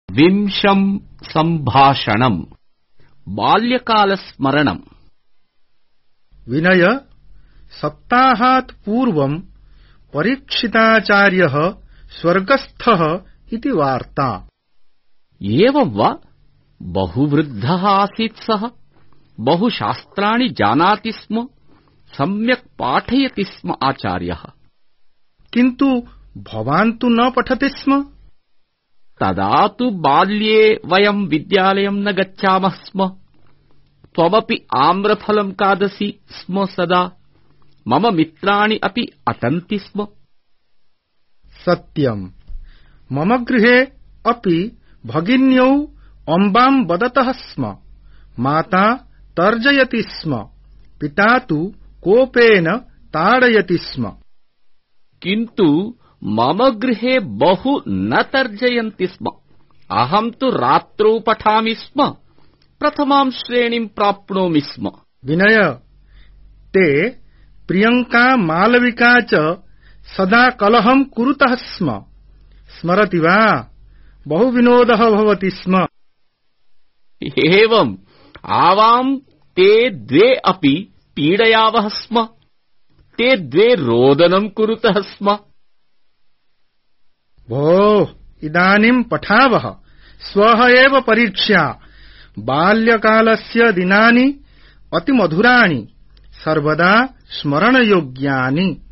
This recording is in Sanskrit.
विंशं सम्भाषणम् बाल्यकालस्मरणम्। विनय, सप्ताहात् पूर्वं परीक्षिताचार्यः स्वर्गस्थः इति वार्ता। एवं वा? बहुवृद्धः आसीत् सः। बहुशास्त्राणि जानाति स्म। सम्यक् पाठयति स्म आचार्यः। किन्तु भवान् तु न पठति स्म। तदा तु बाल्ये वयं विद्यालयं न गच्छामः स्म। त्वमपि आम्रफलं खादसि स्म सदा। मम मित्राणि अपि अटन्ति स्म। सत्यम्। मम गृहे अपि भगिन्यौ अम्बां वदतः स्म। माता तर्जयति स्म। पिता तु कोपेन ताडयति स्म। किन्तु मम गृहे बहु न तर्जयन्ति स्म। अहं तु रात्रौ पठामि स्म। प्रथमां श्रेणीं प्राप्नोमि स्म। विनय, ते प्रियङ्का मालविका च सदा कलहं कुरुतः स्म। स्मरति वा? बहु विनोदः भवति स्म। एवम्। आवां ते द्वे अपि पीडयावः स्म। ते द्वे रोदनं कुरुतः स्म। भोः, इदानीं पठावः। श्वः एव परीक्षा। बाल्यकालस्य दिनानि अतिमधुराणि, सर्वदा स्मरणयोग्यानि।